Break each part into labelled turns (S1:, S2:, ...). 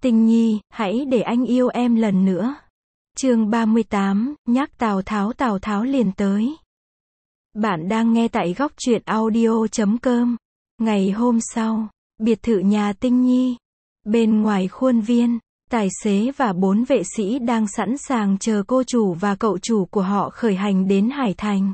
S1: Tình Nhi, hãy để anh yêu em lần nữa. Chương 38, nhắc Tào Tháo liền tới. Bạn đang nghe tại góc truyện audio.com. Ngày hôm sau, biệt thự nhà Tinh Nhi. Bên ngoài khuôn viên, tài xế và 4 vệ sĩ đang sẵn sàng chờ cô chủ và cậu chủ của họ khởi hành đến Hải Thành.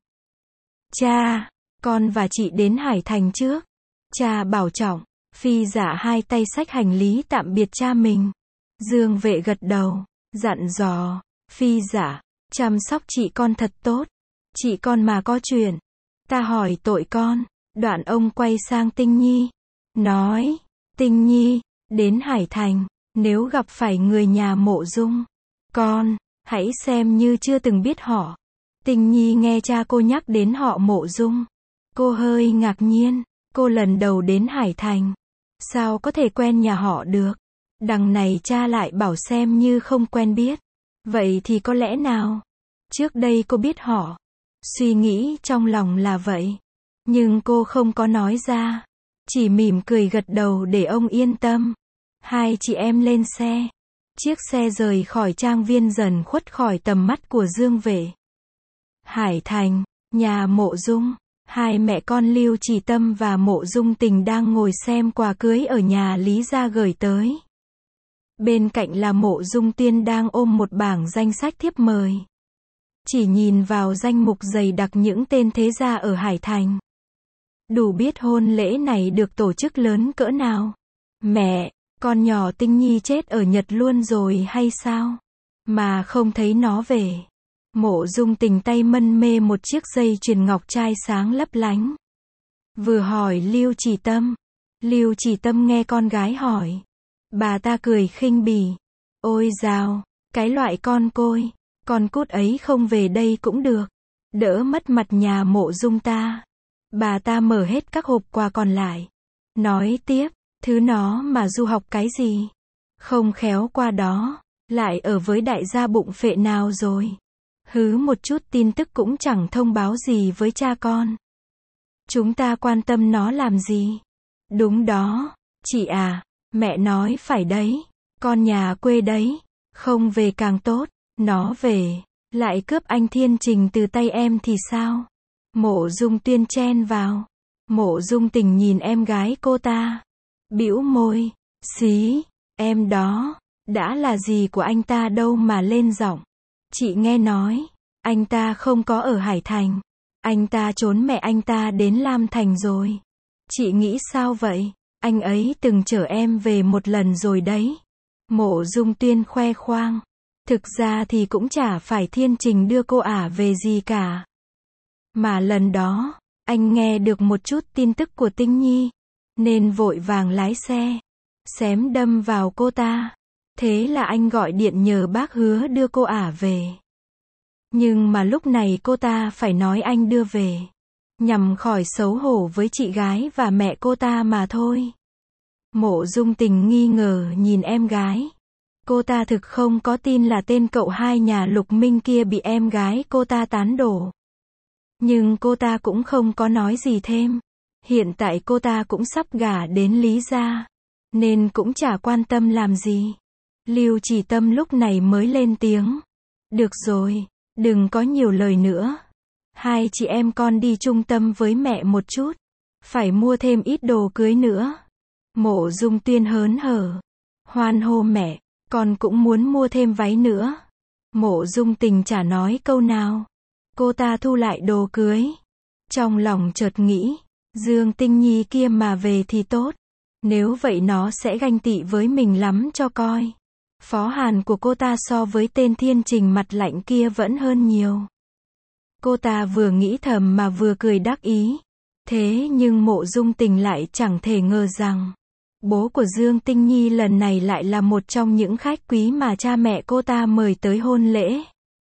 S1: Cha, con và chị đến Hải Thành trước. Cha bảo trọng. Phi Dạ hai tay xách hành lý tạm biệt cha mình. Dương Vệ gật đầu, dặn dò, Phi Dạ, chăm sóc chị con thật tốt. Chị con mà có chuyện, ta hỏi tội con. Đoạn ông quay sang Tinh Nhi, nói, Tinh Nhi, đến Hải Thành, nếu gặp phải người nhà Mộ Dung, con, hãy xem như chưa từng biết họ. Tinh Nhi nghe cha cô nhắc đến họ Mộ Dung. Cô hơi ngạc nhiên, cô lần đầu đến Hải Thành. Sao có thể quen nhà họ được? Đằng này cha lại bảo xem như không quen biết. Vậy thì có lẽ nào? Trước đây cô biết họ. Suy nghĩ trong lòng là vậy. Nhưng cô không có nói ra. Chỉ mỉm cười gật đầu để ông yên tâm. Hai chị em lên xe. Chiếc xe rời khỏi trang viên dần khuất khỏi tầm mắt của Dương Vệ. Hải Thành, nhà Mộ Dung. Hai mẹ con Lưu Chỉ Tâm và Mộ Dung Tình đang ngồi xem quà cưới ở nhà Lý gia gửi tới. Bên cạnh là Mộ Dung Tiên đang ôm một bảng danh sách thiếp mời. Chỉ nhìn vào danh mục dày đặc những tên thế gia ở Hải Thành. Đủ biết hôn lễ này được tổ chức lớn cỡ nào. Mẹ, con nhỏ Tinh Nhi chết ở Nhật luôn rồi hay sao? Mà không thấy nó về. Mộ Dung Tình tay mân mê một chiếc dây chuyền ngọc trai sáng lấp lánh. Vừa hỏi Lưu Chỉ Tâm. Lưu Chỉ Tâm nghe con gái hỏi. Bà ta cười khinh bỉ. Ôi dào, cái loại con côi. Con cút ấy không về đây cũng được. Đỡ mất mặt nhà Mộ Dung ta. Bà ta mở hết các hộp quà còn lại. Nói tiếp, thứ nó mà du học cái gì? Không khéo qua đó, lại ở với đại gia bụng phệ nào rồi. Hứ một chút tin tức cũng chẳng thông báo gì với cha con. Chúng ta quan tâm nó làm gì? Đúng đó, chị à, mẹ nói phải đấy. Con nhà quê đấy, không về càng tốt. Nó về, lại cướp anh Thiên Trình từ tay em thì sao? Mộ Dung Tuyên chen vào. Mộ Dung Tình nhìn em gái cô ta. Bĩu môi, xí, em đó, đã là gì của anh ta đâu mà lên giọng. Chị nghe nói, anh ta không có ở Hải Thành. Anh ta trốn mẹ anh ta đến Lam Thành rồi. Chị nghĩ sao vậy? Anh ấy từng chở em về một lần rồi đấy. Mộ Dung Tuyên khoe khoang. Thực ra thì cũng chả phải Thiên Trình đưa cô ả về gì cả. Mà lần đó, anh nghe được một chút tin tức của Tinh Nhi. Nên vội vàng lái xe. Xém đâm vào cô ta. Thế là anh gọi điện nhờ bác Hứa đưa cô ả về. Nhưng mà lúc này cô ta phải nói anh đưa về. Nhằm khỏi xấu hổ với chị gái và mẹ cô ta mà thôi. Mộ Dung Tình nghi ngờ nhìn em gái. Cô ta thực không có tin là tên cậu hai nhà Lục Minh kia bị em gái cô ta tán đổ. Nhưng cô ta cũng không có nói gì thêm. Hiện tại cô ta cũng sắp gả đến Lý gia. Nên cũng chả quan tâm làm gì. Lưu Chỉ Tâm lúc này mới lên tiếng. Được rồi, đừng có nhiều lời nữa. Hai chị em con đi trung tâm với mẹ một chút. Phải mua thêm ít đồ cưới nữa. Mộ Dung Tuyên hớn hở. Hoan hô mẹ, con cũng muốn mua thêm váy nữa. Mộ Dung Tình chả nói câu nào. Cô ta thu lại đồ cưới. Trong lòng chợt nghĩ, Dương Tinh Nhi kia mà về thì tốt. Nếu vậy nó sẽ ganh tị với mình lắm cho coi. Phó Hàn của cô ta so với tên Thiên Trình mặt lạnh kia vẫn hơn nhiều. Cô ta vừa nghĩ thầm mà vừa cười đắc ý. Thế nhưng Mộ Dung Tình lại chẳng thể ngờ rằng bố của Dương Tinh Nhi lần này lại là một trong những khách quý mà cha mẹ cô ta mời tới hôn lễ.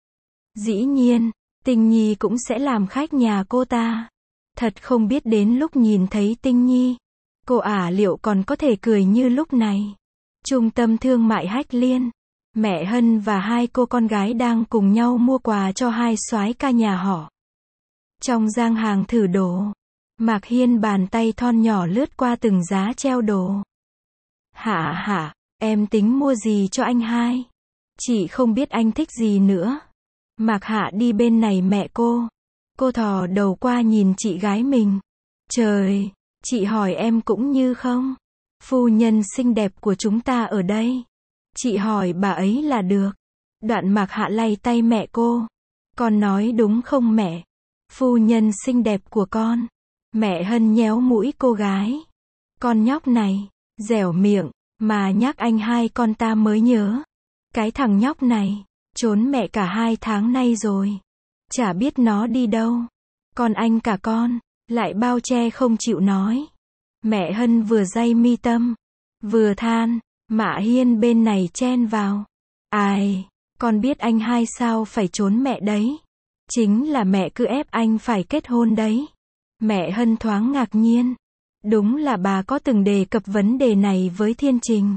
S1: Dĩ nhiên, Tinh Nhi cũng sẽ làm khách nhà cô ta. Thật không biết đến lúc nhìn thấy Tinh Nhi, cô ả liệu còn có thể cười như lúc này. Trung tâm thương mại Hách Liên, mẹ Hân và hai cô con gái đang cùng nhau mua quà cho hai soái ca nhà họ. Trong gian hàng thử đồ, Mạc Hiên bàn tay thon nhỏ lướt qua từng giá treo đồ. Hả, Em tính mua gì cho anh hai? Chị không biết anh thích gì nữa. Mạc Hạ đi bên này mẹ cô. Cô thò đầu qua nhìn chị gái mình. Trời, chị hỏi em cũng như không? Phu nhân xinh đẹp của chúng ta ở đây. Chị hỏi bà ấy là được. Đoạn Mạc Hạ lay tay mẹ cô. Con nói đúng không mẹ? Phu nhân xinh đẹp của con. Mẹ Hân nhéo mũi cô gái. Con nhóc này, dẻo miệng, mà nhắc anh hai con ta mới nhớ. Cái thằng nhóc này, trốn mẹ cả 2 tháng nay rồi. Chả biết nó đi đâu. Còn anh cả con, lại bao che không chịu nói. Mẹ Hân vừa day mi tâm, vừa than, Mạ Hiên bên này chen vào. Ai, con biết anh hai sao phải trốn mẹ đấy. Chính là mẹ cứ ép anh phải kết hôn đấy. Mẹ Hân thoáng ngạc nhiên. Đúng là bà có từng đề cập vấn đề này với Thiên Trình.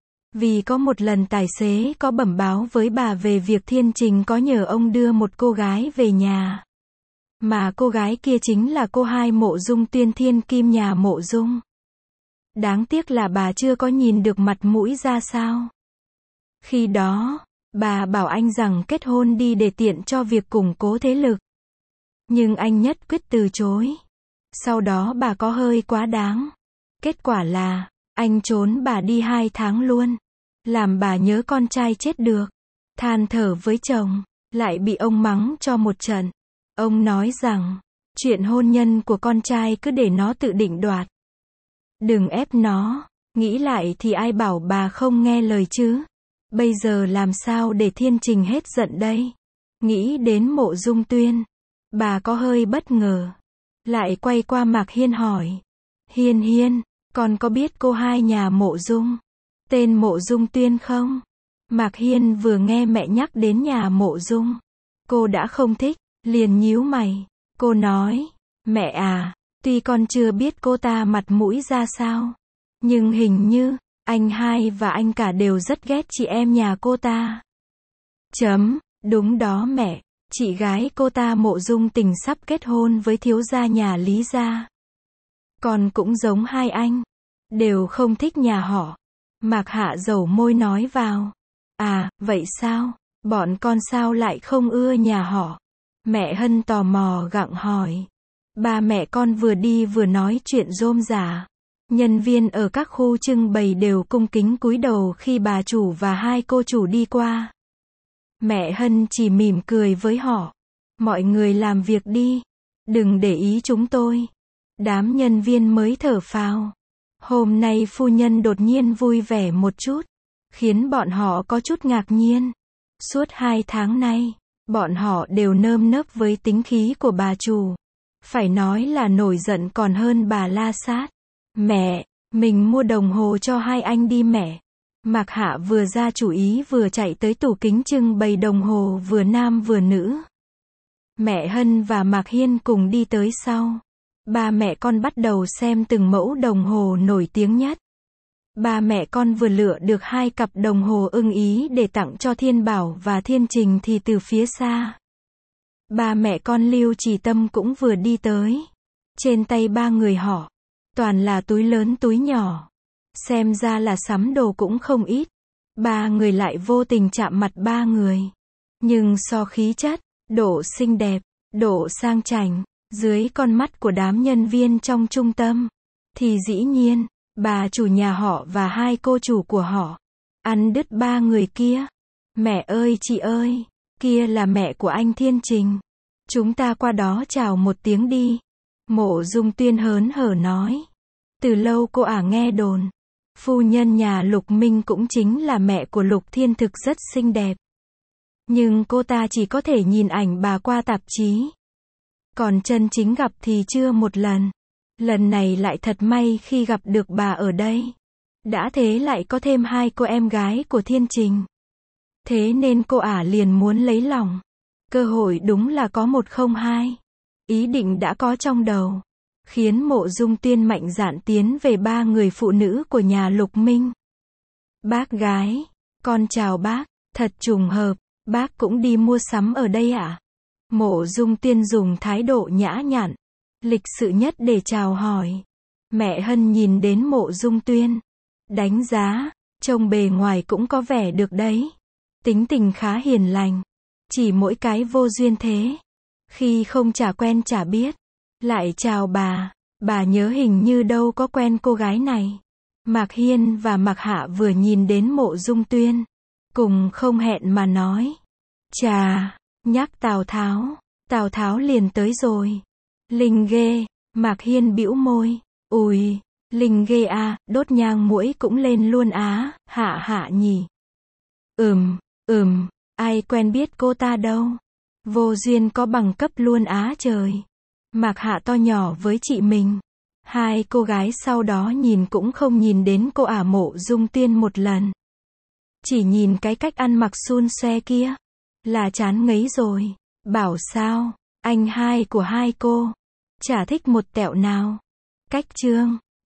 S1: Vì có một lần tài xế có bẩm báo với bà về việc Thiên Trình có nhờ ông đưa một cô gái về nhà. Mà cô gái kia chính là cô hai Mộ Dung Tuyên thiên kim nhà Mộ Dung. Đáng tiếc là bà chưa có nhìn được mặt mũi ra sao. Khi đó, bà bảo anh rằng kết hôn đi để tiện cho việc củng cố thế lực. Nhưng anh nhất quyết từ chối. Sau đó bà có hơi quá đáng. Kết quả là, anh trốn bà đi 2 tháng luôn. Làm bà nhớ con trai chết được. Than thở với chồng, lại bị ông mắng cho một trận. Ông nói rằng, chuyện hôn nhân của con trai cứ để nó tự định đoạt. Đừng ép nó, nghĩ lại thì ai bảo bà không nghe lời chứ. Bây giờ làm sao để Thiên Trình hết giận đây? Nghĩ đến Mộ Dung Tuyên, bà có hơi bất ngờ. Lại quay qua Mạc Hiên hỏi. Hiên Hiên, con có biết cô hai nhà Mộ Dung, tên Mộ Dung Tuyên không? Mạc Hiên vừa nghe mẹ nhắc đến nhà Mộ Dung, cô đã không thích, liền nhíu mày. Cô nói, mẹ à, tuy con chưa biết cô ta mặt mũi ra sao, nhưng hình như, anh hai và anh cả đều rất ghét chị em nhà cô ta. Đúng đó mẹ, chị gái cô ta Mộ Dung Tình sắp kết hôn với thiếu gia nhà Lý gia. Con cũng giống hai anh, đều không thích nhà họ. Mạc Hạ dầu môi nói vào. À, vậy sao? Bọn con sao lại không ưa nhà họ? Mẹ Hân tò mò gặng hỏi. Ba mẹ con vừa đi vừa nói chuyện rôm rả. Nhân viên ở các khu trưng bày đều cung kính cúi đầu khi bà chủ và hai cô chủ đi qua. Mẹ Hân chỉ mỉm cười với họ. Mọi người làm việc đi. Đừng để ý chúng tôi. Đám nhân viên mới thở phào. Hôm nay phu nhân đột nhiên vui vẻ một chút, khiến bọn họ có chút ngạc nhiên. Suốt 2 tháng nay, bọn họ đều nơm nớp với tính khí của bà chủ. Phải nói là nổi giận còn hơn bà la sát. Mẹ, mình mua đồng hồ cho hai anh đi mẹ. Mạc Hạ vừa ra chủ ý vừa chạy tới tủ kính trưng bày đồng hồ vừa nam vừa nữ. Mẹ Hân và Mạc Hiên cùng đi tới sau. Ba mẹ con bắt đầu xem từng mẫu đồng hồ nổi tiếng nhất. Ba mẹ con vừa lựa được 2 cặp đồng hồ ưng ý để tặng cho Thiên Bảo và Thiên Trình thì từ phía xa, ba mẹ con Lưu Chỉ Tâm cũng vừa đi tới. Trên tay ba người họ, toàn là túi lớn túi nhỏ. Xem ra là sắm đồ cũng không ít. Ba người lại vô tình chạm mặt ba người. Nhưng so khí chất, độ xinh đẹp, độ sang chảnh, dưới con mắt của đám nhân viên trong trung tâm, thì dĩ nhiên, bà chủ nhà họ và hai cô chủ của họ, ăn đứt ba người kia. Mẹ ơi chị ơi, kia là mẹ của anh Thiên Trình. Chúng ta qua đó chào một tiếng đi. Mộ Dung Tuyên hớn hở nói. Từ lâu cô nghe đồn, phu nhân nhà Lục Minh cũng chính là mẹ của Lục Thiên thực rất xinh đẹp. Nhưng cô ta chỉ có thể nhìn ảnh bà qua tạp chí. Còn chân chính gặp thì chưa một lần. Lần này lại thật may khi gặp được bà ở đây. Đã thế lại có thêm 2 cô em gái của Thiên Trình. Thế nên cô liền muốn lấy lòng. Cơ hội đúng là có 1 không 2. Ý định đã có trong đầu. Khiến Mộ Dung Tuyên mạnh dạn tiến về 3 người phụ nữ của nhà Lục Minh. Bác gái, con chào bác, thật trùng hợp, bác cũng đi mua sắm ở đây ạ? Mộ Dung Tuyên dùng thái độ nhã nhặn, lịch sự nhất để chào hỏi. Mẹ Hân nhìn đến Mộ Dung Tuyên, đánh giá, Trông bề ngoài cũng có vẻ được đấy. Tính tình khá hiền lành. Chỉ mỗi cái vô duyên thế. Khi không chả quen chả biết. Lại chào bà nhớ hình như đâu có quen cô gái này. Mạc Hiên và Mạc Hạ vừa nhìn đến Mộ Dung Tuyên. Cùng không hẹn mà nói. Chà, nhắc Tào Tháo liền tới rồi. Linh ghê, Mạc Hiên bĩu môi. Ui, linh ghê à, đốt nhang muỗi cũng lên luôn á, Hạ nhỉ. Ai quen biết cô ta đâu. Vô duyên có bằng cấp luôn á trời. Mạc Hạ to nhỏ với chị mình. Hai cô gái sau đó nhìn cũng không nhìn đến cô Mộ Dung Tuyên một lần. Chỉ nhìn cái cách ăn mặc xun xoe kia. Là chán ngấy rồi. Bảo sao, anh hai của hai cô. Chả thích một tẹo nào. Cách chương.